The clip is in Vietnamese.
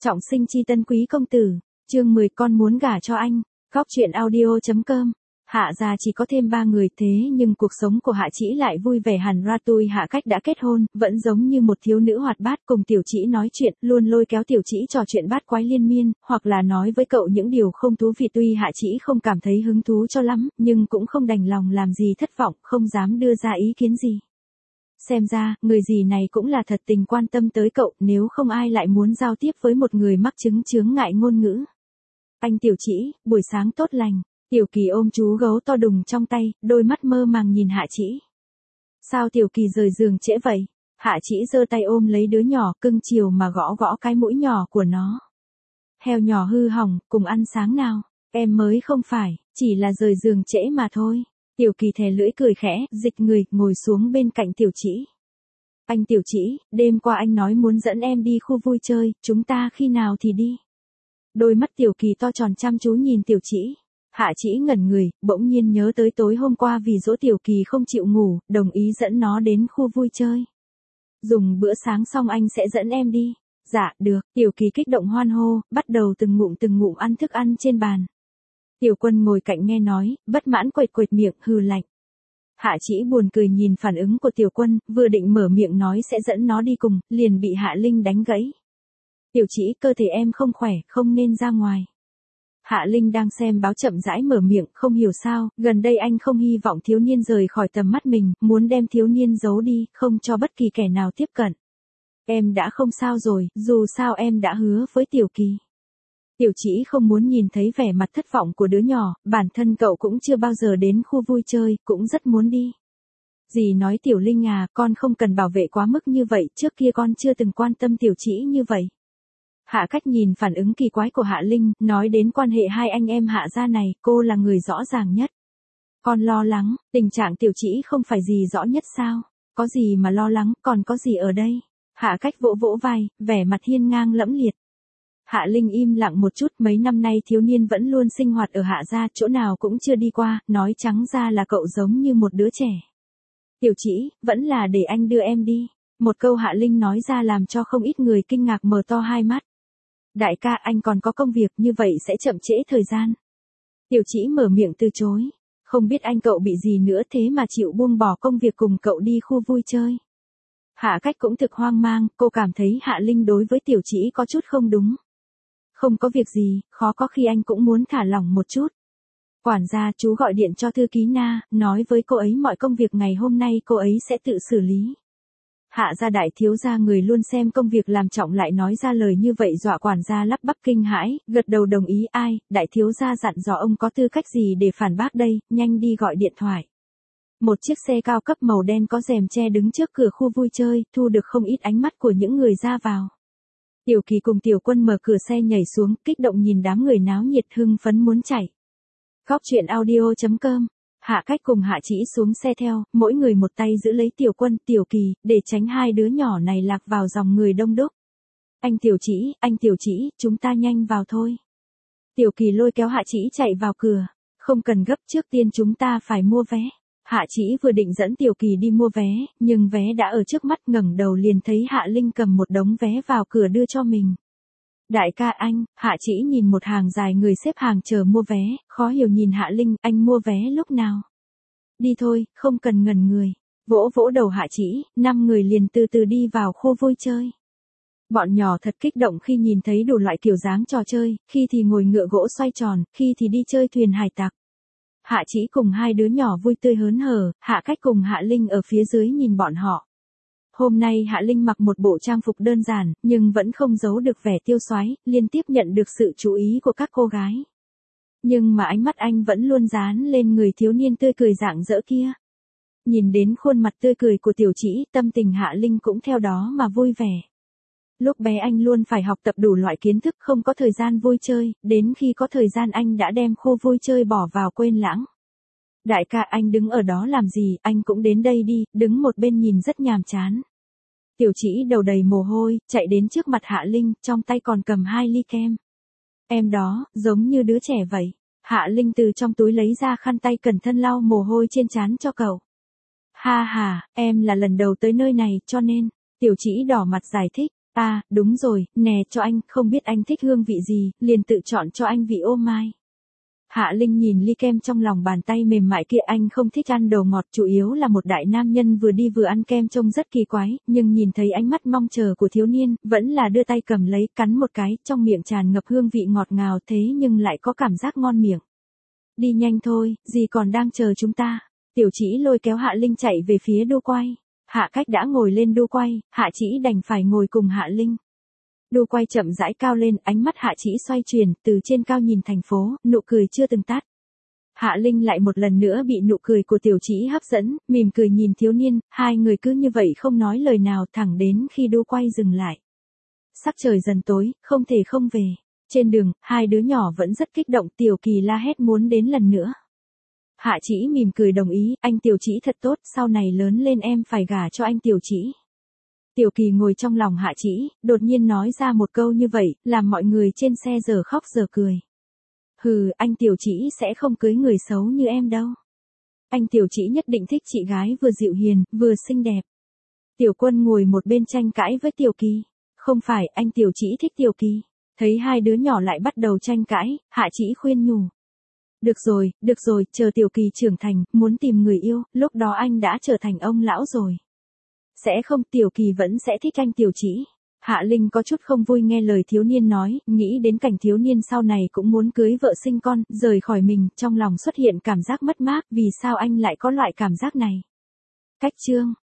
Trọng sinh chi tân quý công tử, chương 10 con muốn gả cho anh, góc truyện audio.com. Hạ gia chỉ có thêm 3 người thế nhưng cuộc sống của Hạ Chỉ lại vui vẻ hẳn ra. Tôi Hạ Cách đã kết hôn, vẫn giống như một thiếu nữ hoạt bát cùng Tiểu Chỉ nói chuyện, luôn lôi kéo Tiểu Chỉ trò chuyện bát quái liên miên, hoặc là nói với cậu những điều không thú vị. Tuy Hạ Chỉ không cảm thấy hứng thú cho lắm, nhưng cũng không đành lòng làm gì thất vọng, không dám đưa ra ý kiến gì. Xem ra, người gì này cũng là thật tình quan tâm tới cậu, nếu không ai lại muốn giao tiếp với một người mắc chứng chướng ngại ngôn ngữ. Anh Tiểu Chỉ, buổi sáng tốt lành. Tiểu Kỳ ôm chú gấu to đùng trong tay, đôi mắt mơ màng nhìn Hạ Chỉ. Sao Tiểu Kỳ rời giường trễ vậy? Hạ Chỉ giơ tay ôm lấy đứa nhỏ, cưng chiều mà gõ gõ cái mũi nhỏ của nó. Heo nhỏ hư hỏng, cùng ăn sáng nào. Em mới không phải, chỉ là rời giường trễ mà thôi. Tiểu Kỳ thè lưỡi cười khẽ, dịch người, ngồi xuống bên cạnh Tiểu Chỉ. Anh Tiểu Chỉ, đêm qua anh nói muốn dẫn em đi khu vui chơi, chúng ta khi nào thì đi? Đôi mắt Tiểu Kỳ to tròn chăm chú nhìn Tiểu Chỉ. Hạ Chỉ ngẩn người, bỗng nhiên nhớ tới tối hôm qua vì dỗ Tiểu Kỳ không chịu ngủ, đồng ý dẫn nó đến khu vui chơi. Dùng bữa sáng xong anh sẽ dẫn em đi. Dạ, được. Tiểu Kỳ kích động hoan hô, bắt đầu từng ngụm ăn thức ăn trên bàn. Tiểu Quân ngồi cạnh nghe nói, bất mãn quệt quệt miệng, hừ lạnh. Hạ Chỉ buồn cười nhìn phản ứng của Tiểu Quân, vừa định mở miệng nói sẽ dẫn nó đi cùng, liền bị Hạ Linh đánh gãy. Tiểu Chỉ, cơ thể em không khỏe, không nên ra ngoài. Hạ Linh đang xem báo chậm rãi mở miệng, không hiểu sao, gần đây anh không hy vọng thiếu niên rời khỏi tầm mắt mình, muốn đem thiếu niên giấu đi, không cho bất kỳ kẻ nào tiếp cận. Em đã không sao rồi, dù sao em đã hứa với Tiểu Kỳ. Tiểu Chỉ không muốn nhìn thấy vẻ mặt thất vọng của đứa nhỏ, bản thân cậu cũng chưa bao giờ đến khu vui chơi, cũng rất muốn đi. Dì nói Tiểu Linh à, con không cần bảo vệ quá mức như vậy, trước kia con chưa từng quan tâm Tiểu Chỉ như vậy. Hạ Cách nhìn phản ứng kỳ quái của Hạ Linh, nói đến quan hệ hai anh em Hạ gia này, cô là người rõ ràng nhất. Con lo lắng, tình trạng Tiểu Chỉ không phải gì rõ nhất sao? Có gì mà lo lắng, còn có gì ở đây? Hạ Cách vỗ vỗ vai, vẻ mặt hiên ngang lẫm liệt. Hạ Linh im lặng một chút, mấy năm nay thiếu niên vẫn luôn sinh hoạt ở Hạ gia, chỗ nào cũng chưa đi qua, nói trắng ra là cậu giống như một đứa trẻ. Tiểu Chỉ, vẫn là để anh đưa em đi. Một câu Hạ Linh nói ra làm cho không ít người kinh ngạc mở to hai mắt. Đại ca, anh còn có công việc, như vậy sẽ chậm trễ thời gian. Tiểu Chỉ mở miệng từ chối. Không biết anh cậu bị gì nữa thế mà chịu buông bỏ công việc cùng cậu đi khu vui chơi. Hạ Cách cũng thực hoang mang, cô cảm thấy Hạ Linh đối với Tiểu Chỉ có chút không đúng. Không có việc gì, khó có khi anh cũng muốn thả lỏng một chút. Quản gia, chú gọi điện cho thư ký Na, nói với cô ấy mọi công việc ngày hôm nay cô ấy sẽ tự xử lý. Hạ gia đại thiếu gia người luôn xem công việc làm trọng lại nói ra lời như vậy dọa quản gia lắp bắp kinh hãi, gật đầu đồng ý. Ai, đại thiếu gia dặn dò ông có tư cách gì để phản bác đây, nhanh đi gọi điện thoại. Một chiếc xe cao cấp màu đen có rèm che đứng trước cửa khu vui chơi, thu được không ít ánh mắt của những người ra vào. Tiểu Kỳ cùng Tiểu Quân mở cửa xe nhảy xuống, kích động nhìn đám người náo nhiệt hưng phấn muốn chạy. Góc truyện audio.com. Hạ Cách cùng Hạ Chỉ xuống xe theo, mỗi người một tay giữ lấy Tiểu Quân, Tiểu Kỳ, để tránh hai đứa nhỏ này lạc vào dòng người đông đúc. Anh Tiểu Chỉ, chúng ta nhanh vào thôi. Tiểu Kỳ lôi kéo Hạ Chỉ chạy vào cửa. Không cần gấp, trước tiên chúng ta phải mua vé. Hạ Chỉ vừa định dẫn Tiểu Kỳ đi mua vé, nhưng vé đã ở trước mắt, ngẩng đầu liền thấy Hạ Linh cầm một đống vé vào cửa đưa cho mình. Đại ca anh, Hạ Chỉ nhìn một hàng dài người xếp hàng chờ mua vé, khó hiểu nhìn Hạ Linh, anh mua vé lúc nào? Đi thôi, không cần ngẩn người. Vỗ vỗ đầu Hạ Chỉ, 5 người liền từ từ đi vào khu vui chơi. Bọn nhỏ thật kích động khi nhìn thấy đủ loại kiểu dáng trò chơi, khi thì ngồi ngựa gỗ xoay tròn, khi thì đi chơi thuyền hải tặc. Hạ Chỉ cùng hai đứa nhỏ vui tươi hớn hở, Hạ Cách cùng Hạ Linh ở phía dưới nhìn bọn họ. Hôm nay Hạ Linh mặc một bộ trang phục đơn giản, nhưng vẫn không giấu được vẻ tiêu xoái, liên tiếp nhận được sự chú ý của các cô gái. Nhưng mà ánh mắt anh vẫn luôn dán lên người thiếu niên tươi cười rạng rỡ kia. Nhìn đến khuôn mặt tươi cười của Tiểu Chỉ, tâm tình Hạ Linh cũng theo đó mà vui vẻ. Lúc bé anh luôn phải học tập đủ loại kiến thức, không có thời gian vui chơi, đến khi có thời gian anh đã đem khu vui chơi bỏ vào quên lãng. Đại ca, anh đứng ở đó làm gì, anh cũng đến đây đi, đứng một bên nhìn rất nhàm chán. Tiểu Chỉ đầu đầy mồ hôi, chạy đến trước mặt Hạ Linh, trong tay còn cầm 2 ly kem. Em đó, giống như đứa trẻ vậy. Hạ Linh từ trong túi lấy ra khăn tay cẩn thận lau mồ hôi trên trán cho cậu. Ha ha, em là lần đầu tới nơi này, cho nên, Tiểu Chỉ đỏ mặt giải thích. À, đúng rồi, nè cho anh, không biết anh thích hương vị gì, liền tự chọn cho anh vị ô mai. Hạ Linh nhìn ly kem trong lòng bàn tay mềm mại kia, anh không thích ăn đồ ngọt, chủ yếu là một đại nam nhân vừa đi vừa ăn kem trông rất kỳ quái, nhưng nhìn thấy ánh mắt mong chờ của thiếu niên, vẫn là đưa tay cầm lấy, cắn một cái, trong miệng tràn ngập hương vị ngọt ngào thế nhưng lại có cảm giác ngon miệng. Đi nhanh thôi, dì còn đang chờ chúng ta. Tiểu Chỉ lôi kéo Hạ Linh chạy về phía đu quay. Hạ Cách đã ngồi lên đu quay, Hạ Chỉ đành phải ngồi cùng Hạ Linh. Đu quay chậm rãi cao lên, ánh mắt Hạ Chỉ xoay chuyển, từ trên cao nhìn thành phố, nụ cười chưa từng tắt. Hạ Linh lại một lần nữa bị nụ cười của Tiểu Chỉ hấp dẫn, mỉm cười nhìn thiếu niên, hai người cứ như vậy không nói lời nào thẳng đến khi đu quay dừng lại. Sắc trời dần tối, không thể không về. Trên đường, hai đứa nhỏ vẫn rất kích động, Tiểu Kỳ la hét muốn đến lần nữa. Hạ Chỉ mỉm cười đồng ý, anh Tiểu Chỉ thật tốt, sau này lớn lên em phải gả cho anh Tiểu Chỉ. Tiểu Kỳ ngồi trong lòng Hạ Chỉ, đột nhiên nói ra một câu như vậy, làm mọi người trên xe giờ khóc giờ cười. Hừ, anh Tiểu Chỉ sẽ không cưới người xấu như em đâu. Anh Tiểu Chỉ nhất định thích chị gái vừa dịu hiền, vừa xinh đẹp. Tiểu Quân ngồi một bên tranh cãi với Tiểu Kỳ. Không phải, anh Tiểu Chỉ thích Tiểu Kỳ. Thấy hai đứa nhỏ lại bắt đầu tranh cãi, Hạ Chỉ khuyên nhủ. Được rồi, chờ Tiểu Kỳ trưởng thành, muốn tìm người yêu, lúc đó anh đã trở thành ông lão rồi. Sẽ không, Tiểu Kỳ vẫn sẽ thích anh Tiểu Chỉ. Hạ Linh có chút không vui nghe lời thiếu niên nói, nghĩ đến cảnh thiếu niên sau này cũng muốn cưới vợ sinh con, rời khỏi mình, trong lòng xuất hiện cảm giác mất mát, vì sao anh lại có loại cảm giác này. Cách chương